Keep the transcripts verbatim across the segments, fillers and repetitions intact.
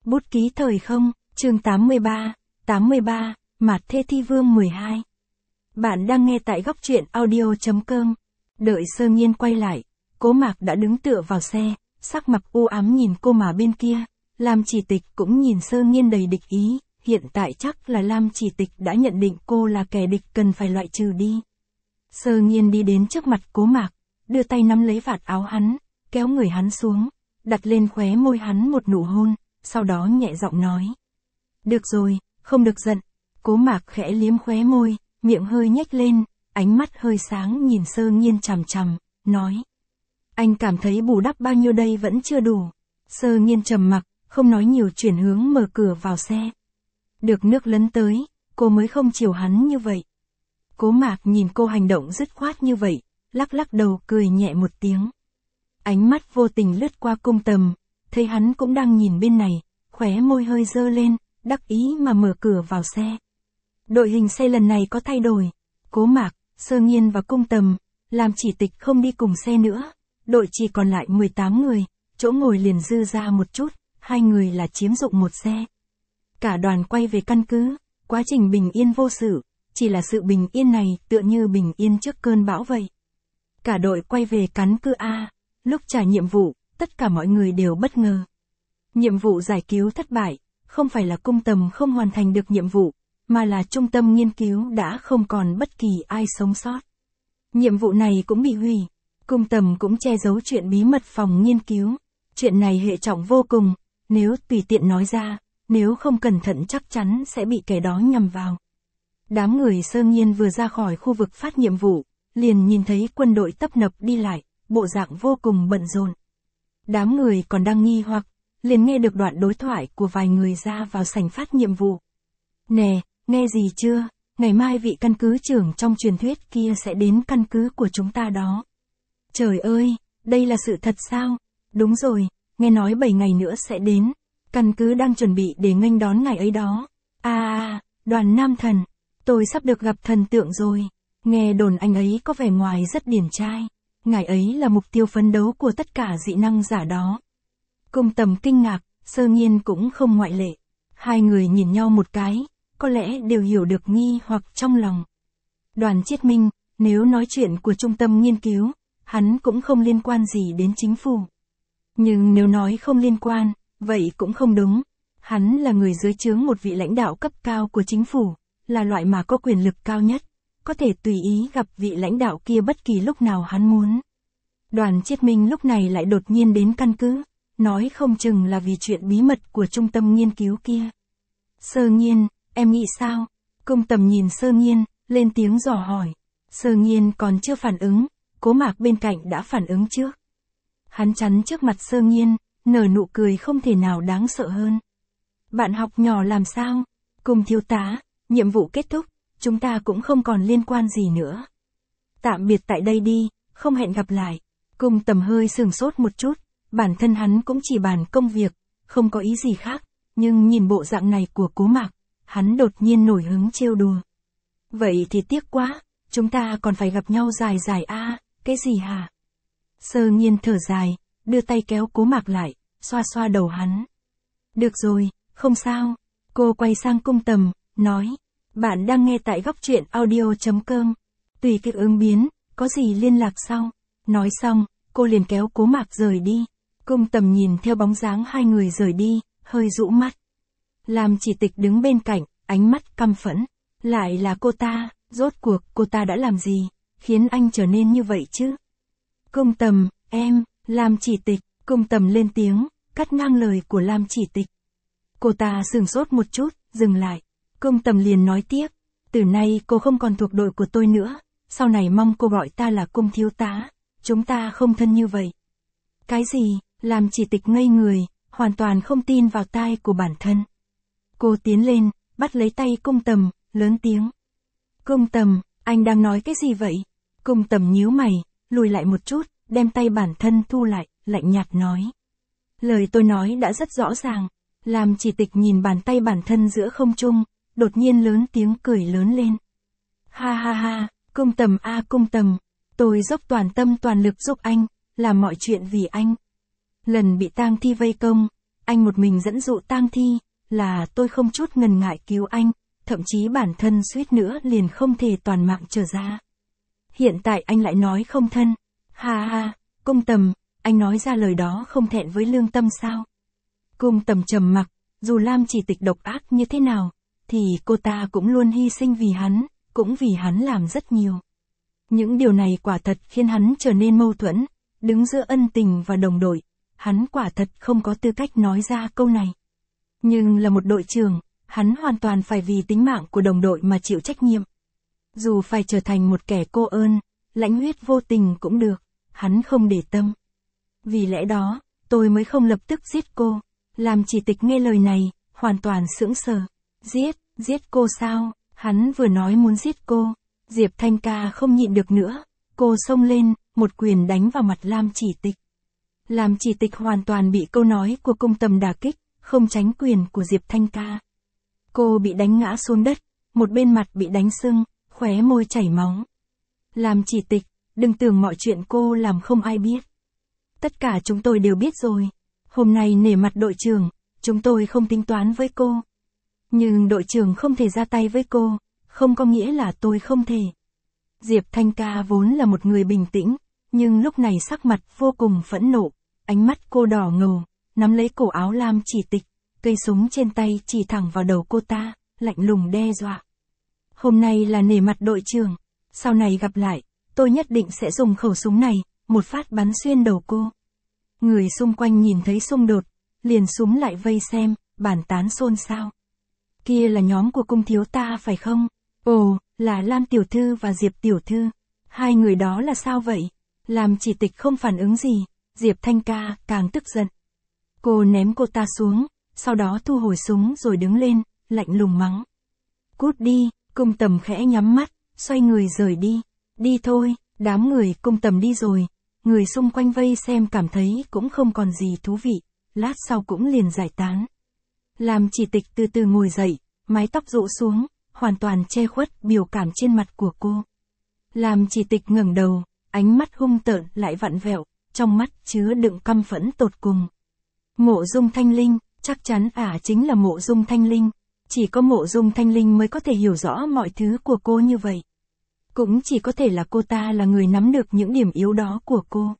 Bút ký thời không, chương tám mươi ba, tám mươi ba, Mạt Thê Thi Vương mười hai. Bạn đang nghe tại góc truyện audio.com. Đợi Sơ Nhiên quay lại, Cố Mạc đã đứng tựa vào xe, sắc mặt u ám nhìn cô mà bên kia. Lam Chỉ Tịch cũng nhìn Sơ Nhiên đầy địch ý, hiện tại chắc là Lam Chỉ Tịch đã nhận định cô là kẻ địch cần phải loại trừ đi. Sơ Nhiên đi đến trước mặt Cố Mạc, đưa tay nắm lấy vạt áo hắn, kéo người hắn xuống, đặt lên khóe môi hắn một nụ hôn, sau đó nhẹ giọng nói. Được rồi, không được giận. Cố Mạc khẽ liếm khóe môi, miệng hơi nhếch lên, ánh mắt hơi sáng nhìn Sơ Nhiên chằm chằm, nói. Anh cảm thấy bù đắp bao nhiêu đây vẫn chưa đủ. Sơ Nhiên trầm mặc, không nói nhiều, chuyển hướng mở cửa vào xe. Được nước lấn tới, cô mới không chiều hắn như vậy. Cố Mạc nhìn cô hành động dứt khoát như vậy, lắc lắc đầu cười nhẹ một tiếng. Ánh mắt vô tình lướt qua Cung Tầm, thấy hắn cũng đang nhìn bên này, khóe môi hơi dơ lên, đắc ý mà mở cửa vào xe. Đội hình xe lần này có thay đổi. Cố Mạc, Sơ Nhiên và Cung Tầm, Lam Chỉ Tịch không đi cùng xe nữa. Đội chỉ còn lại mười tám người, chỗ ngồi liền dư ra một chút, hai người là chiếm dụng một xe. Cả đoàn quay về căn cứ, quá trình bình yên vô sự, chỉ là sự bình yên này tựa như bình yên trước cơn bão vậy. Cả đội quay về căn cứ A, lúc trả nhiệm vụ, tất cả mọi người đều bất ngờ. Nhiệm vụ giải cứu thất bại, không phải là Cung Tầm không hoàn thành được nhiệm vụ, mà là trung tâm nghiên cứu đã không còn bất kỳ ai sống sót. Nhiệm vụ này cũng bị hủy, Cung Tầm cũng che giấu chuyện bí mật phòng nghiên cứu. Chuyện này hệ trọng vô cùng, nếu tùy tiện nói ra, nếu không cẩn thận chắc chắn sẽ bị kẻ đó nhầm vào. Đám người Sơ Nhiên vừa ra khỏi khu vực phát nhiệm vụ, liền nhìn thấy quân đội tấp nập đi lại, bộ dạng vô cùng bận rộn. Đám người còn đang nghi hoặc, liền nghe được đoạn đối thoại của vài người ra vào sảnh phát nhiệm vụ. Nè, nghe gì chưa, ngày mai vị căn cứ trưởng trong truyền thuyết kia sẽ đến căn cứ của chúng ta đó. Trời ơi, đây là sự thật sao? Đúng rồi, nghe nói bảy ngày nữa sẽ đến, căn cứ đang chuẩn bị để nghênh đón ngày ấy đó. À, à, Đoàn Nam Thần, tôi sắp được gặp thần tượng rồi, nghe đồn anh ấy có vẻ ngoài rất điển trai, ngài ấy là mục tiêu phấn đấu của tất cả dị năng giả đó. Cung Tầm kinh ngạc, Sơ Nhiên cũng không ngoại lệ. Hai người nhìn nhau một cái, có lẽ đều hiểu được nghi hoặc trong lòng. Đoàn Chiết Minh, nếu nói chuyện của trung tâm nghiên cứu, hắn cũng không liên quan gì đến chính phủ. Nhưng nếu nói không liên quan, vậy cũng không đúng. Hắn là người dưới trướng một vị lãnh đạo cấp cao của chính phủ, là loại mà có quyền lực cao nhất, có thể tùy ý gặp vị lãnh đạo kia bất kỳ lúc nào hắn muốn. Đoàn Chiết Minh lúc này lại đột nhiên đến căn cứ, nói không chừng là vì chuyện bí mật của trung tâm nghiên cứu kia. Sơ Nhiên, em nghĩ sao? Cung Tầm nhìn Sơ Nhiên, lên tiếng dò hỏi. Sơ Nhiên còn chưa phản ứng, Cố Mạc bên cạnh đã phản ứng trước. Hắn chắn trước mặt Sơ Nhiên, nở nụ cười không thể nào đáng sợ hơn. Bạn học nhỏ làm sao? Cung thiếu tá, nhiệm vụ kết thúc, chúng ta cũng không còn liên quan gì nữa. Tạm biệt tại đây đi, không hẹn gặp lại. Cung Tầm hơi sửng sốt một chút, bản thân hắn cũng chỉ bàn công việc, không có ý gì khác, nhưng nhìn bộ dạng này của Cố Mạc, hắn đột nhiên nổi hứng trêu đùa. Vậy thì tiếc quá, chúng ta còn phải gặp nhau dài dài a, à, cái gì hả? Sơ Nhiên thở dài, đưa tay kéo Cố Mạc lại, xoa xoa đầu hắn. Được rồi, không sao. Cô quay sang Cung Tầm, nói. Bạn đang nghe tại góc truyện audio.com. Tùy kịch ứng biến, có gì liên lạc sau. Nói xong, cô liền kéo Cố Mạc rời đi. Cung Tầm nhìn theo bóng dáng hai người rời đi, hơi rũ mắt. Lam Chỉ Tịch đứng bên cạnh, ánh mắt căm phẫn. Lại là cô ta, rốt cuộc cô ta đã làm gì, khiến anh trở nên như vậy chứ? Cung Tầm, em, Lam Chỉ Tịch, Cung Tầm lên tiếng, cắt ngang lời của Lam Chỉ Tịch. Cô ta sửng sốt một chút, dừng lại. Cung Tầm liền nói tiếp, từ nay cô không còn thuộc đội của tôi nữa, sau này mong cô gọi ta là Cung thiếu tá, chúng ta không thân như vậy. Cái gì? Lam Chỉ Tịch ngây người, hoàn toàn không tin vào tai của bản thân. Cô tiến lên, bắt lấy tay Cung Tầm, lớn tiếng. Cung Tầm, anh đang nói cái gì vậy? Cung Tầm nhíu mày, lùi lại một chút, đem tay bản thân thu lại, lạnh nhạt nói. Lời tôi nói đã rất rõ ràng. Lam Chỉ Tịch nhìn bàn tay bản thân giữa không trung, đột nhiên lớn tiếng cười lớn lên. Ha ha ha, Cung Tầm a à, Cung Tầm, tôi dốc toàn tâm toàn lực giúp anh, làm mọi chuyện vì anh. Lần bị tang thi vây công, anh một mình dẫn dụ tang thi, là tôi không chút ngần ngại cứu anh, thậm chí bản thân suýt nữa liền không thể toàn mạng trở ra. Hiện tại anh lại nói không thân. Ha ha, Cung Tầm, anh nói ra lời đó không thẹn với lương tâm sao? Cung Tầm trầm mặc, dù Lam Chỉ Tịch độc ác như thế nào, thì cô ta cũng luôn hy sinh vì hắn, cũng vì hắn làm rất nhiều. Những điều này quả thật khiến hắn trở nên mâu thuẫn, đứng giữa ân tình và đồng đội, hắn quả thật không có tư cách nói ra câu này. Nhưng là một đội trưởng, hắn hoàn toàn phải vì tính mạng của đồng đội mà chịu trách nhiệm. Dù phải trở thành một kẻ cô ơn, lãnh huyết vô tình cũng được, hắn không để tâm. Vì lẽ đó, tôi mới không lập tức giết cô. Lam Chỉ Tịch nghe lời này, hoàn toàn sững sờ. Giết, giết cô sao? Hắn vừa nói muốn giết cô. Diệp Thanh Ca không nhịn được nữa. Cô xông lên, một quyền đánh vào mặt Lam Chỉ Tịch. Lam Chỉ Tịch hoàn toàn bị câu nói của Cung Tầm đả kích, không tránh quyền của Diệp Thanh Ca. Cô bị đánh ngã xuống đất, một bên mặt bị đánh sưng, khóe môi chảy máu. Lam Chỉ Tịch, đừng tưởng mọi chuyện cô làm không ai biết. Tất cả chúng tôi đều biết rồi. Hôm nay nể mặt đội trưởng, chúng tôi không tính toán với cô. Nhưng đội trưởng không thể ra tay với cô, không có nghĩa là tôi không thể. Diệp Thanh Ca vốn là một người bình tĩnh, nhưng lúc này sắc mặt vô cùng phẫn nộ, ánh mắt cô đỏ ngầu, nắm lấy cổ áo Lam Chỉ Tịch, cây súng trên tay chỉ thẳng vào đầu cô ta, lạnh lùng đe dọa. Hôm nay là nể mặt đội trưởng, sau này gặp lại, tôi nhất định sẽ dùng khẩu súng này, một phát bắn xuyên đầu cô. Người xung quanh nhìn thấy xung đột, liền xúm lại vây xem, bàn tán xôn xao. Kia là nhóm của Cung thiếu ta phải không? Ồ, là Lam tiểu thư và Diệp tiểu thư. Hai người đó là sao vậy? Lam Chỉ Tịch không phản ứng gì, Diệp Thanh Ca càng tức giận. Cô ném cô ta xuống, sau đó thu hồi súng rồi đứng lên, lạnh lùng mắng. Cút đi, Cung Tầm khẽ nhắm mắt, xoay người rời đi. Đi thôi, đám người Cung Tầm đi rồi. Người xung quanh vây xem cảm thấy cũng không còn gì thú vị, lát sau cũng liền giải tán. Lam Chỉ Tịch từ từ ngồi dậy, mái tóc rũ xuống, hoàn toàn che khuất biểu cảm trên mặt của cô. Lam Chỉ Tịch ngẩng đầu, ánh mắt hung tợn lại vặn vẹo, trong mắt chứa đựng căm phẫn tột cùng. Mộ Dung Thanh Linh, chắc chắn ả à chính là Mộ Dung Thanh Linh, chỉ có Mộ Dung Thanh Linh mới có thể hiểu rõ mọi thứ của cô như vậy. Cũng chỉ có thể là cô ta là người nắm được những điểm yếu đó của cô.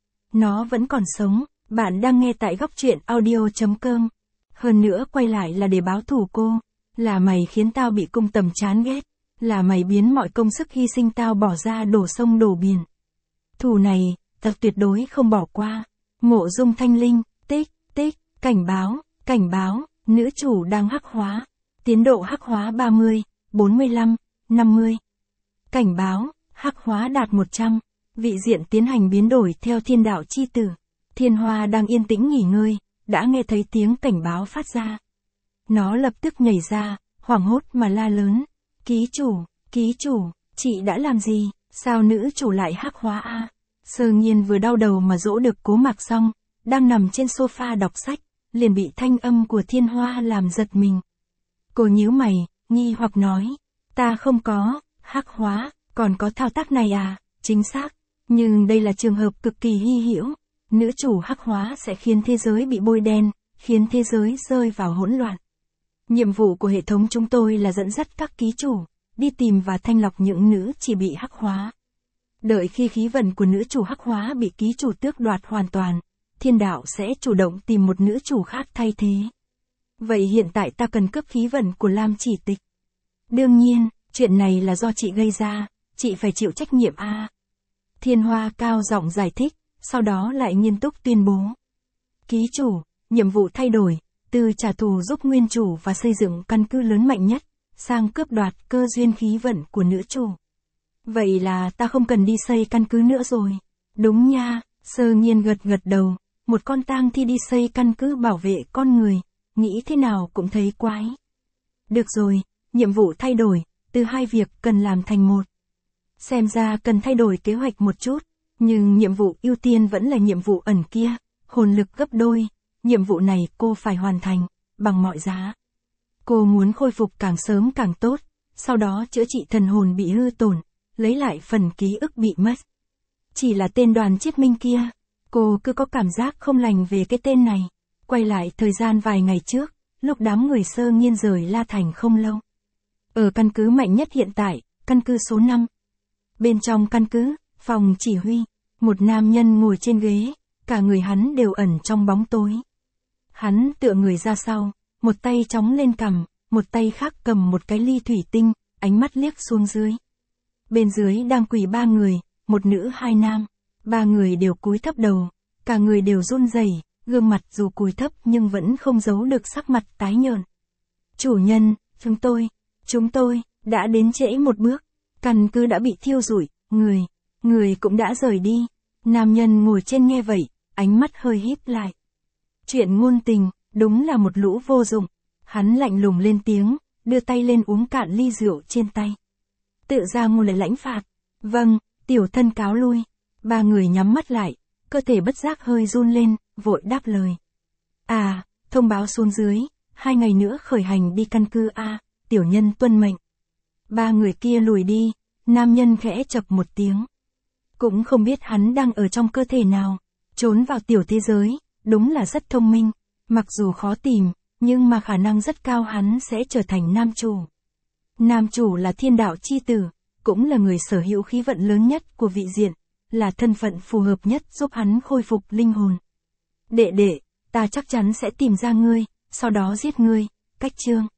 Nó vẫn còn sống, bạn đang nghe tại góc truyện audio chấm com. Hơn nữa quay lại là để báo thù cô. Là mày khiến tao bị Cung Tầm chán ghét. Là mày biến mọi công sức hy sinh tao bỏ ra đổ sông đổ biển. Thù này, tao tuyệt đối không bỏ qua. Mộ Dung Thanh Linh, tích, tích, cảnh báo, cảnh báo, nữ chủ đang hắc hóa. Tiến độ hắc hóa ba mươi, bốn mươi lăm, năm mươi. Cảnh báo, hắc hóa đạt một trăm, vị diện tiến hành biến đổi theo thiên đạo chi tử. Thiên Hoa đang yên tĩnh nghỉ ngơi, đã nghe thấy tiếng cảnh báo phát ra. Nó lập tức nhảy ra, hoảng hốt mà la lớn. Ký chủ, ký chủ, chị đã làm gì, sao nữ chủ lại hắc hóa a? À? Sơ Nhiên vừa đau đầu mà dỗ được Cố Mạc xong, đang nằm trên sofa đọc sách, liền bị thanh âm của Thiên Hoa làm giật mình. Cô nhíu mày, nghi hoặc nói, ta không có, hắc hóa, còn có thao tác này à, chính xác, nhưng đây là trường hợp cực kỳ hy hữu, nữ chủ hắc hóa sẽ khiến thế giới bị bôi đen, khiến thế giới rơi vào hỗn loạn. Nhiệm vụ của hệ thống chúng tôi là dẫn dắt các ký chủ, đi tìm và thanh lọc những nữ chỉ bị hắc hóa. Đợi khi khí vận của nữ chủ hắc hóa bị ký chủ tước đoạt hoàn toàn, thiên đạo sẽ chủ động tìm một nữ chủ khác thay thế. Vậy hiện tại ta cần cướp khí vận của Lam Chỉ Tịch. Đương nhiên, chuyện này là do chị gây ra, chị phải chịu trách nhiệm a. À. Thiên Hoa cao giọng giải thích, sau đó lại nghiêm túc tuyên bố. Ký chủ, nhiệm vụ thay đổi, từ trả thù giúp nguyên chủ và xây dựng căn cứ lớn mạnh nhất, sang cướp đoạt cơ duyên khí vận của nữ chủ. Vậy là ta không cần đi xây căn cứ nữa rồi. Đúng nha, Sơ Nhiên gật gật đầu, một con tang thi đi xây căn cứ bảo vệ con người, nghĩ thế nào cũng thấy quái. Được rồi, nhiệm vụ thay đổi, từ hai việc cần làm thành một. Xem ra cần thay đổi kế hoạch một chút, nhưng nhiệm vụ ưu tiên vẫn là nhiệm vụ ẩn kia, hồn lực gấp đôi, nhiệm vụ này cô phải hoàn thành, bằng mọi giá. Cô muốn khôi phục càng sớm càng tốt, sau đó chữa trị thần hồn bị hư tổn, lấy lại phần ký ức bị mất. Chỉ là tên Đoàn Chiết Minh kia, cô cứ có cảm giác không lành về cái tên này. Quay lại thời gian vài ngày trước, lúc đám người Sơ Nghiên rời La Thành không lâu. Ở căn cứ mạnh nhất hiện tại, căn cứ số năm. Bên trong căn cứ, phòng chỉ huy, một nam nhân ngồi trên ghế, cả người hắn đều ẩn trong bóng tối. Hắn tựa người ra sau, một tay chống lên cằm, một tay khác cầm một cái ly thủy tinh, ánh mắt liếc xuống dưới. Bên dưới đang quỳ ba người, một nữ hai nam, ba người đều cúi thấp đầu, cả người đều run rẩy, gương mặt dù cúi thấp nhưng vẫn không giấu được sắc mặt tái nhợt. Chủ nhân, chúng tôi, chúng tôi, đã đến trễ một bước, căn cứ đã bị thiêu rụi, người, người cũng đã rời đi. Nam nhân ngồi trên nghe vậy, ánh mắt hơi híp lại. Chuyện ngôn tình, đúng là một lũ vô dụng. Hắn lạnh lùng lên tiếng, đưa tay lên uống cạn ly rượu trên tay. Tự ra ngôn lời lãnh phạt. Vâng, tiểu thân cáo lui. Ba người nhắm mắt lại, cơ thể bất giác hơi run lên, vội đáp lời. À, thông báo xuống dưới, hai ngày nữa khởi hành đi căn cứ A, tiểu nhân tuân mệnh. Ba người kia lùi đi, nam nhân khẽ chập một tiếng. Cũng không biết hắn đang ở trong cơ thể nào, trốn vào tiểu thế giới, đúng là rất thông minh, mặc dù khó tìm, nhưng mà khả năng rất cao hắn sẽ trở thành nam chủ. Nam chủ là thiên đạo chi tử, cũng là người sở hữu khí vận lớn nhất của vị diện, là thân phận phù hợp nhất giúp hắn khôi phục linh hồn. Đệ đệ, ta chắc chắn sẽ tìm ra ngươi, sau đó giết ngươi, cách chương.